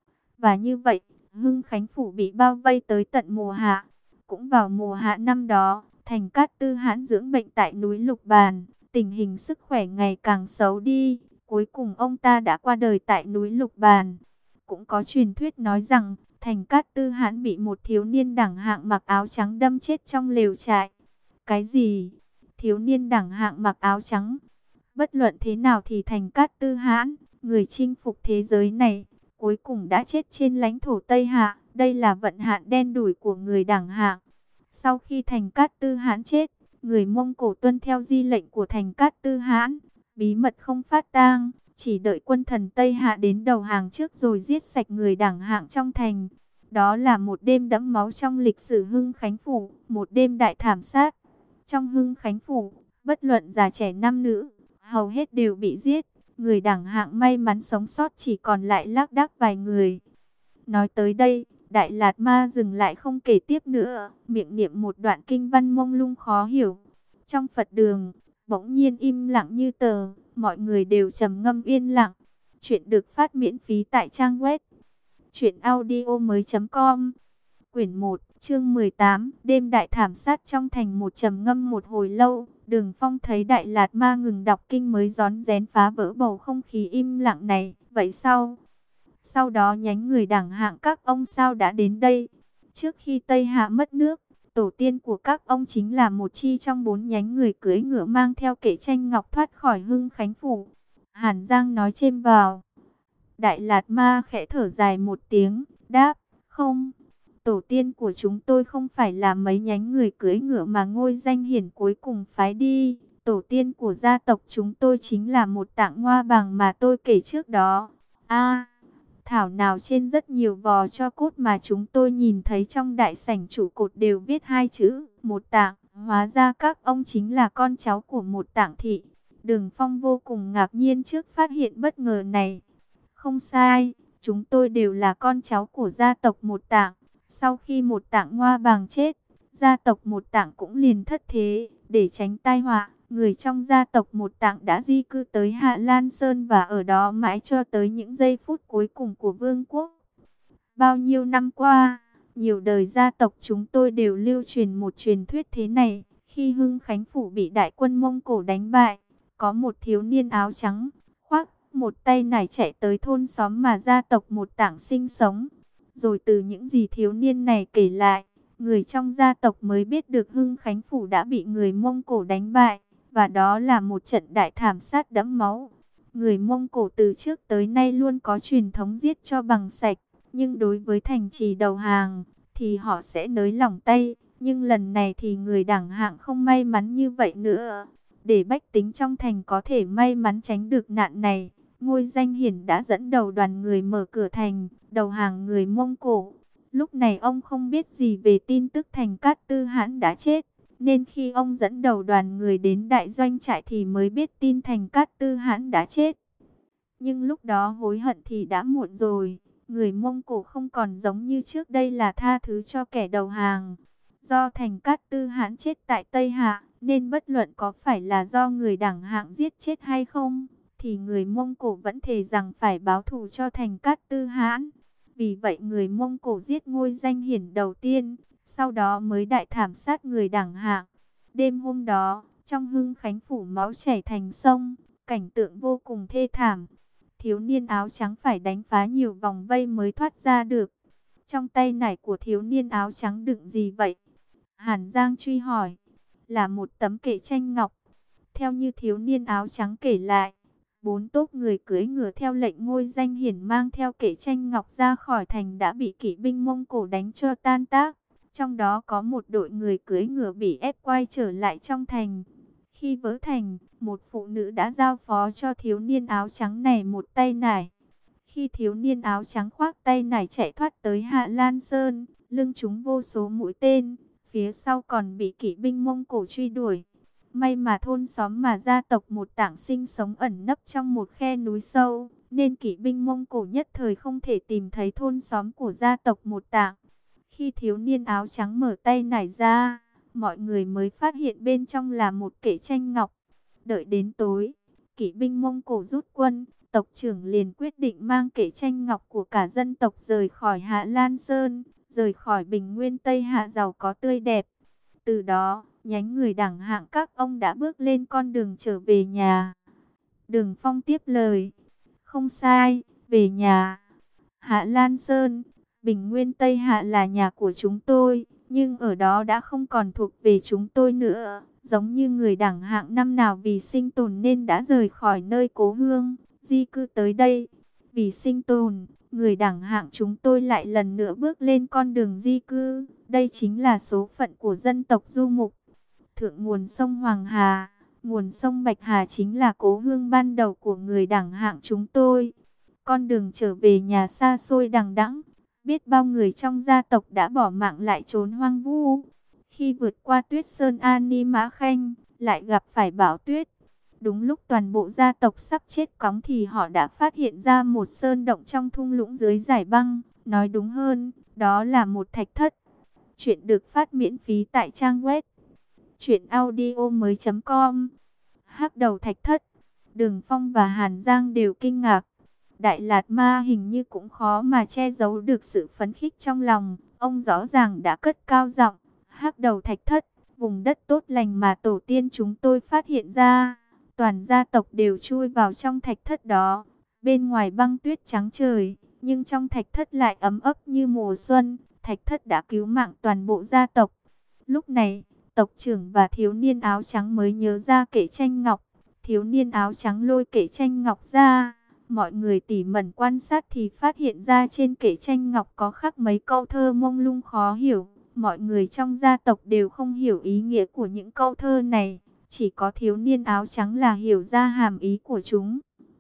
Và như vậy, Hưng Khánh Phủ bị bao vây tới tận mùa hạ. Cũng vào mùa hạ năm đó, Thành Cát Tư Hãn dưỡng bệnh tại núi Lục Bàn, tình hình sức khỏe ngày càng xấu đi. Cuối cùng ông ta đã qua đời tại núi Lục Bàn. Cũng có truyền thuyết nói rằng, Thành Cát Tư Hãn bị một thiếu niên đẳng hạng mặc áo trắng đâm chết trong lều trại. Cái gì? Thiếu niên đẳng hạng mặc áo trắng? Bất luận thế nào thì Thành Cát Tư Hãn, người chinh phục thế giới này, cuối cùng đã chết trên lãnh thổ Tây Hạ. Đây là vận hạn đen đủi của người đẳng hạng. Sau khi Thành Cát Tư Hãn chết, người Mông Cổ tuân theo di lệnh của Thành Cát Tư Hãn, bí mật không phát tang, chỉ đợi quân thần Tây Hạ đến đầu hàng trước rồi giết sạch người đẳng hạng trong thành. Đó là một đêm đẫm máu trong lịch sử Hưng Khánh Phủ, một đêm đại thảm sát. Trong Hưng Khánh Phủ, bất luận già trẻ nam nữ, hầu hết đều bị giết. Người đẳng hạng may mắn sống sót chỉ còn lại lác đác vài người. Nói tới đây, Đại Lạt Ma dừng lại không kể tiếp nữa, miệng niệm một đoạn kinh văn mông lung khó hiểu. Trong Phật đường, bỗng nhiên im lặng như tờ, mọi người đều trầm ngâm yên lặng. Chuyện được phát miễn phí tại trang web truyện audio mới chấm com. Quyển một, chương mười tám, đêm đại thảm sát trong thành. Một trầm ngâm một hồi lâu, Đường Phong thấy Đại Lạt Ma ngừng đọc kinh mới rón rén phá vỡ bầu không khí im lặng này. Vậy sao? Sau đó nhánh người đẳng hạng các ông sao đã đến đây? Trước khi Tây Hạ mất nước, tổ tiên của các ông chính là một chi trong bốn nhánh người cưỡi ngựa mang theo kệ tranh ngọc thoát khỏi Hưng Khánh Phủ. Hàn Giang nói chêm vào. Đại Lạt Ma khẽ thở dài một tiếng, đáp, không. Tổ tiên của chúng tôi không phải là mấy nhánh người cưỡi ngựa mà Ngôi Danh Hiển cuối cùng phái đi. Tổ tiên của gia tộc chúng tôi chính là một tạng ngoa bằng mà tôi kể trước đó. A, thảo nào trên rất nhiều vò cho cốt mà chúng tôi nhìn thấy trong đại sảnh trụ cột đều viết hai chữ, một tạng. Hóa ra các ông chính là con cháu của một tạng thị. Đường Phong vô cùng ngạc nhiên trước phát hiện bất ngờ này. Không sai, chúng tôi đều là con cháu của gia tộc một tạng. Sau khi một tạng ngoa bàng chết, gia tộc một tạng cũng liền thất thế. Để tránh tai họa, người trong gia tộc một tạng đã di cư tới Hạ Lan Sơn và ở đó mãi cho tới những giây phút cuối cùng của vương quốc. Bao nhiêu năm qua, nhiều đời gia tộc chúng tôi đều lưu truyền một truyền thuyết thế này. Khi Hưng Khánh Phủ bị đại quân Mông Cổ đánh bại, có một thiếu niên áo trắng, khoác một tay nải chạy tới thôn xóm mà gia tộc một tạng sinh sống. Rồi từ những gì thiếu niên này kể lại, người trong gia tộc mới biết được Hưng Khánh Phủ đã bị người Mông Cổ đánh bại. Và đó là một trận đại thảm sát đẫm máu. Người Mông Cổ từ trước tới nay luôn có truyền thống giết cho bằng sạch. Nhưng đối với thành trì đầu hàng, thì họ sẽ nới lỏng tay. Nhưng lần này thì người đẳng hạng không may mắn như vậy nữa. Để bách tính trong thành có thể may mắn tránh được nạn này, Ngôi Danh Hiển đã dẫn đầu đoàn người mở cửa thành, đầu hàng người Mông Cổ. Lúc này ông không biết gì về tin tức Thành Cát Tư Hãn đã chết, nên khi ông dẫn đầu đoàn người đến đại doanh trại thì mới biết tin Thành Cát Tư Hãn đã chết. Nhưng lúc đó hối hận thì đã muộn rồi. Người Mông Cổ không còn giống như trước đây là tha thứ cho kẻ đầu hàng. Do Thành Cát Tư Hãn chết tại Tây Hạ, nên bất luận có phải là do người đẳng hạng giết chết hay không, thì người Mông Cổ vẫn thề rằng phải báo thù cho Thành Cát Tư Hãn. Vì vậy người Mông Cổ giết Ngôi Danh Hiển đầu tiên, sau đó mới đại thảm sát người đẳng hạng. Đêm hôm đó, trong Hưng Khánh Phủ máu chảy thành sông, cảnh tượng vô cùng thê thảm. Thiếu niên áo trắng phải đánh phá nhiều vòng vây mới thoát ra được. Trong tay nải của thiếu niên áo trắng đựng gì vậy? Hàn Giang truy hỏi. Là một tấm kệ tranh ngọc. Theo như thiếu niên áo trắng kể lại, bốn tốp người cưỡi ngựa theo lệnh Ngôi Danh Hiển mang theo kệ tranh ngọc ra khỏi thành đã bị kỵ binh Mông Cổ đánh cho tan tác. Trong đó có một đội người cưỡi ngựa bị ép quay trở lại trong thành. Khi vỡ thành, một phụ nữ đã giao phó cho thiếu niên áo trắng này một tay nải. Khi thiếu niên áo trắng khoác tay nải chạy thoát tới Hạ Lan Sơn, lưng trúng vô số mũi tên, phía sau còn bị kỵ binh Mông Cổ truy đuổi. May mà thôn xóm mà gia tộc một tạng sinh sống ẩn nấp trong một khe núi sâu, nên kỵ binh Mông Cổ nhất thời không thể tìm thấy thôn xóm của gia tộc Một Tạng. Khi thiếu niên áo trắng mở tay nải ra, mọi người mới phát hiện bên trong là một kệ tranh ngọc. Đợi đến tối, kỵ binh Mông Cổ rút quân, tộc trưởng liền quyết định mang kệ tranh ngọc của cả dân tộc rời khỏi Hạ Lan Sơn, rời khỏi Bình Nguyên Tây Hạ giàu có tươi đẹp. Từ đó, nhánh người đẳng hạng các ông đã bước lên con đường trở về nhà. Đường Phong tiếp lời, không sai, về nhà. Hạ Lan Sơn, Bình Nguyên Tây Hạ là nhà của chúng tôi, nhưng ở đó đã không còn thuộc về chúng tôi nữa. Giống như người đẳng hạng năm nào vì sinh tồn nên đã rời khỏi nơi cố hương, di cư tới đây. Vì sinh tồn, người đẳng hạng chúng tôi lại lần nữa bước lên con đường di cư. Đây chính là số phận của dân tộc Du Mục. Thượng nguồn sông Hoàng Hà, nguồn sông Bạch Hà chính là cố hương ban đầu của người đẳng hạng chúng tôi. Con đường trở về nhà xa xôi đằng đẵng, biết bao người trong gia tộc đã bỏ mạng lại trốn hoang vu. Khi vượt qua Tuyết Sơn An Ni Mã Khanh, lại gặp phải bão tuyết. Đúng lúc toàn bộ gia tộc sắp chết cóng thì họ đã phát hiện ra một sơn động trong thung lũng dưới dải băng. Nói đúng hơn, đó là một thạch thất. Chuyện được phát miễn phí tại trang web truyện audio mới chấm com. Hắc đầu thạch thất, Đường Phong và Hàn Giang đều kinh ngạc. Đại Lạt Ma hình như cũng khó mà che giấu được sự phấn khích trong lòng. Ông rõ ràng đã cất cao giọng, Hắc đầu thạch thất, vùng đất tốt lành mà tổ tiên chúng tôi phát hiện ra. Toàn gia tộc đều chui vào trong thạch thất đó. Bên ngoài băng tuyết trắng trời, nhưng trong thạch thất lại ấm ấp như mùa xuân. Thạch thất đã cứu mạng toàn bộ gia tộc. Lúc này, tộc trưởng và thiếu niên áo trắng mới nhớ ra kệ tranh ngọc. Thiếu niên áo trắng lôi kệ tranh ngọc ra. Mọi người tỉ mẩn quan sát thì phát hiện ra trên kệ tranh ngọc có khắc mấy câu thơ mông lung khó hiểu. Mọi người trong gia tộc đều không hiểu ý nghĩa của những câu thơ này. Chỉ có thiếu niên áo trắng là hiểu ra hàm ý của chúng.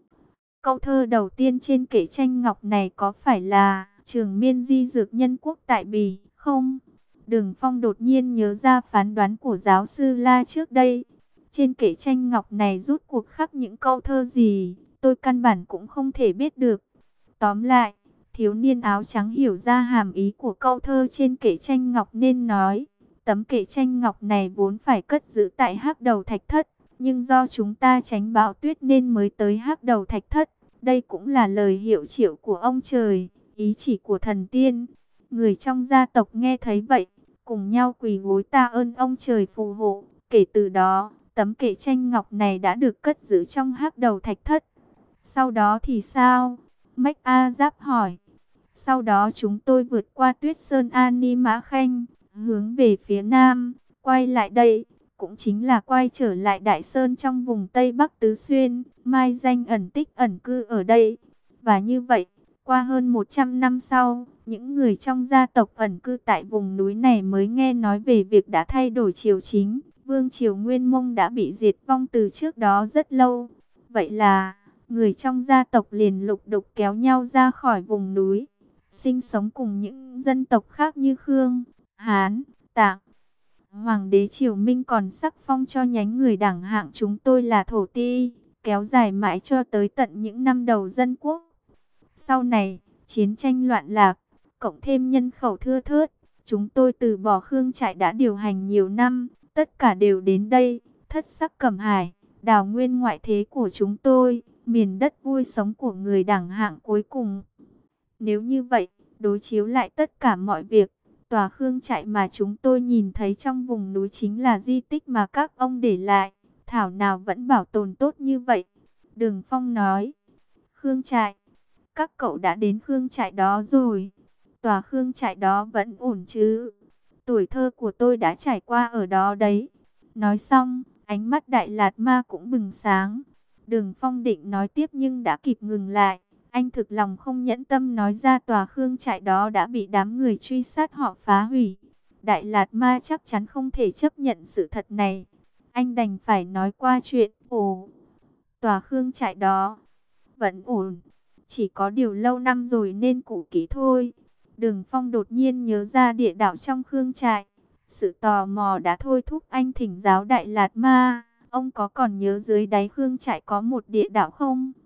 Câu thơ đầu tiên trên kệ tranh ngọc này có phải là Trường Miên Di Dược Nhân Quốc tại Bỉ không? Đường Phong đột nhiên nhớ ra phán đoán của giáo sư La trước đây. Trên kệ tranh ngọc này rút cuộc khắc những câu thơ gì, tôi căn bản cũng không thể biết được. Tóm lại, thiếu niên áo trắng hiểu ra hàm ý của câu thơ trên kệ tranh ngọc nên nói, tấm kệ tranh ngọc này vốn phải cất giữ tại Hắc đầu thạch thất, nhưng do chúng ta tránh bão tuyết nên mới tới Hắc đầu thạch thất. Đây cũng là lời hiệu triệu của ông trời, ý chỉ của thần tiên. Người trong gia tộc nghe thấy vậy, cùng nhau quỳ gối tạ ơn ông trời phù hộ. Kể từ đó, tấm kệ tranh ngọc này đã được cất giữ trong Hắc đầu thạch thất. Sau đó thì sao? Mách A Giáp hỏi. Sau đó chúng tôi vượt qua Tuyết Sơn An Ni Mã Khanh, hướng về phía nam, quay lại đây, cũng chính là quay trở lại Đại Sơn trong vùng Tây Bắc Tứ Xuyên, mai danh ẩn tích ẩn cư ở đây. Và như vậy, qua hơn một trăm năm sau, những người trong gia tộc ẩn cư tại vùng núi này mới nghe nói về việc đã thay đổi triều chính. Vương triều Nguyên Mông đã bị diệt vong từ trước đó rất lâu. Vậy là, người trong gia tộc liền lục đục kéo nhau ra khỏi vùng núi, sinh sống cùng những dân tộc khác như Khương, Hán, Tạng. Hoàng đế Triều Minh còn sắc phong cho nhánh người đẳng hạng chúng tôi là thổ ti, kéo dài mãi cho tới tận những năm đầu dân quốc. Sau này, chiến tranh loạn lạc, cộng thêm nhân khẩu thưa thớt, chúng tôi từ bỏ Khương trại đã điều hành nhiều năm, tất cả đều đến đây, thất sắc Cẩm Hải, đào nguyên ngoại thế của chúng tôi, miền đất vui sống của người đẳng hạng cuối cùng. Nếu như vậy, đối chiếu lại tất cả mọi việc, tòa Khương trại mà chúng tôi nhìn thấy trong vùng núi chính là di tích mà các ông để lại, thảo nào vẫn bảo tồn tốt như vậy. Đường Phong nói, Khương trại, các cậu đã đến Khương trại đó rồi, tòa Khương trại đó vẫn ổn chứ? Tuổi thơ của tôi đã trải qua ở đó đấy. Nói xong, ánh mắt Đại Lạt Ma cũng bừng sáng. Đường Phong định nói tiếp nhưng đã kịp ngừng lại. Anh thực lòng không nhẫn tâm nói ra tòa Khương trại đó đã bị đám người truy sát họ phá hủy. Đại Lạt Ma chắc chắn không thể chấp nhận sự thật này. Anh đành phải nói qua chuyện. Ồ, tòa Khương trại đó vẫn ổn, chỉ có điều lâu năm rồi nên cũ kỹ thôi. Đường Phong đột nhiên nhớ ra địa đạo trong Khương trại. Sự tò mò đã thôi thúc anh thỉnh giáo Đại Lạt Ma. Ông có còn nhớ dưới đáy Khương trại có một địa đạo không?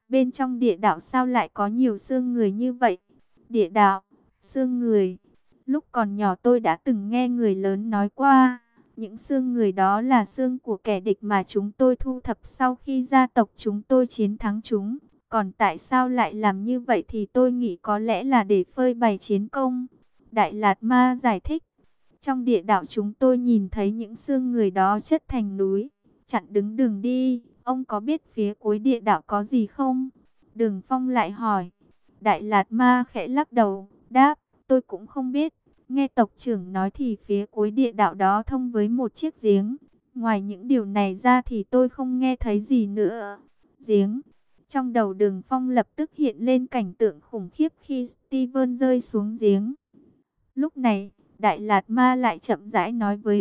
Bên trong địa đạo sao lại có nhiều xương người như vậy? Địa đạo, xương người. Lúc còn nhỏ tôi đã từng nghe người lớn nói qua. Những xương người đó là xương của kẻ địch mà chúng tôi thu thập sau khi gia tộc chúng tôi chiến thắng chúng. Còn tại sao lại làm như vậy thì tôi nghĩ có lẽ là để phơi bày chiến công. Đại Lạt Ma giải thích. Trong địa đạo chúng tôi nhìn thấy những xương người đó chất thành núi, chặn đứng đường đi. Ông có biết phía cuối địa đạo có gì không? Đường Phong lại hỏi. Đại Lạt Ma khẽ lắc đầu, đáp, tôi cũng không biết. Nghe tộc trưởng nói thì phía cuối địa đạo đó thông với một chiếc giếng. Ngoài những điều này ra thì tôi không nghe thấy gì nữa. Giếng. Trong đầu Đường Phong lập tức hiện lên cảnh tượng khủng khiếp khi Steven rơi xuống giếng. Lúc này, Đại Lạt Ma lại chậm rãi nói với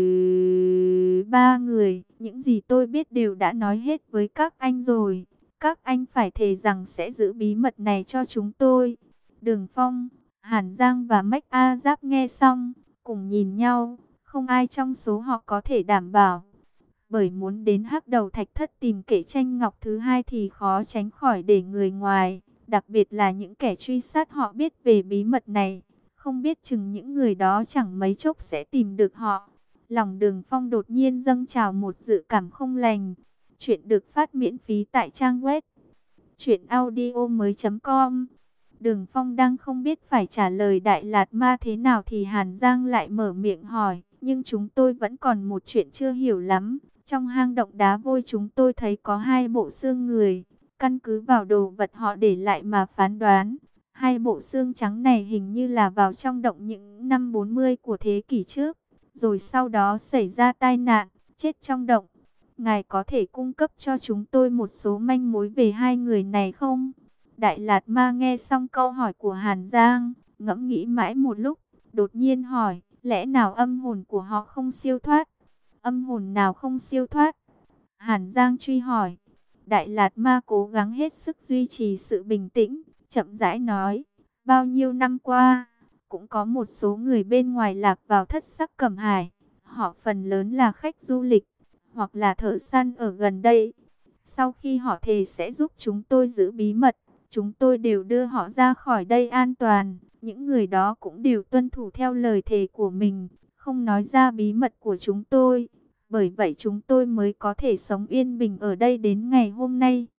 ba người, những gì tôi biết đều đã nói hết với các anh rồi. Các anh phải thề rằng sẽ giữ bí mật này cho chúng tôi. Đường Phong, Hàn Giang và Mách A Giáp nghe xong, cùng nhìn nhau, không ai trong số họ có thể đảm bảo. Bởi muốn đến Hắc Đầu Thạch Thất tìm kệ tranh ngọc thứ hai thì khó tránh khỏi để người ngoài, đặc biệt là những kẻ truy sát họ biết về bí mật này. Không biết chừng những người đó chẳng mấy chốc sẽ tìm được họ. Lòng Đường Phong đột nhiên dâng trào một dự cảm không lành. Chuyện được phát miễn phí tại trang web truyện audio mới chấm com. Đường Phong đang không biết phải trả lời Đại Lạt Ma thế nào thì Hàn Giang lại mở miệng hỏi. Nhưng chúng tôi vẫn còn một chuyện chưa hiểu lắm. Trong hang động đá vôi chúng tôi thấy có hai bộ xương người. Căn cứ vào đồ vật họ để lại mà phán đoán, hai bộ xương trắng này hình như là vào trong động những năm bốn mươi của thế kỷ trước. Rồi sau đó xảy ra tai nạn, chết trong động. Ngài có thể cung cấp cho chúng tôi một số manh mối về hai người này không? Đại Lạt Ma nghe xong câu hỏi của Hàn Giang, ngẫm nghĩ mãi một lúc, đột nhiên hỏi, lẽ nào âm hồn của họ không siêu thoát? Âm hồn nào không siêu thoát? Hàn Giang truy hỏi. Đại Lạt Ma cố gắng hết sức duy trì sự bình tĩnh, chậm rãi nói, bao nhiêu năm qua, cũng có một số người bên ngoài lạc vào thất sắc Cẩm Hải. Họ phần lớn là khách du lịch, hoặc là thợ săn ở gần đây. Sau khi họ thề sẽ giúp chúng tôi giữ bí mật, chúng tôi đều đưa họ ra khỏi đây an toàn. Những người đó cũng đều tuân thủ theo lời thề của mình, không nói ra bí mật của chúng tôi. Bởi vậy chúng tôi mới có thể sống yên bình ở đây đến ngày hôm nay.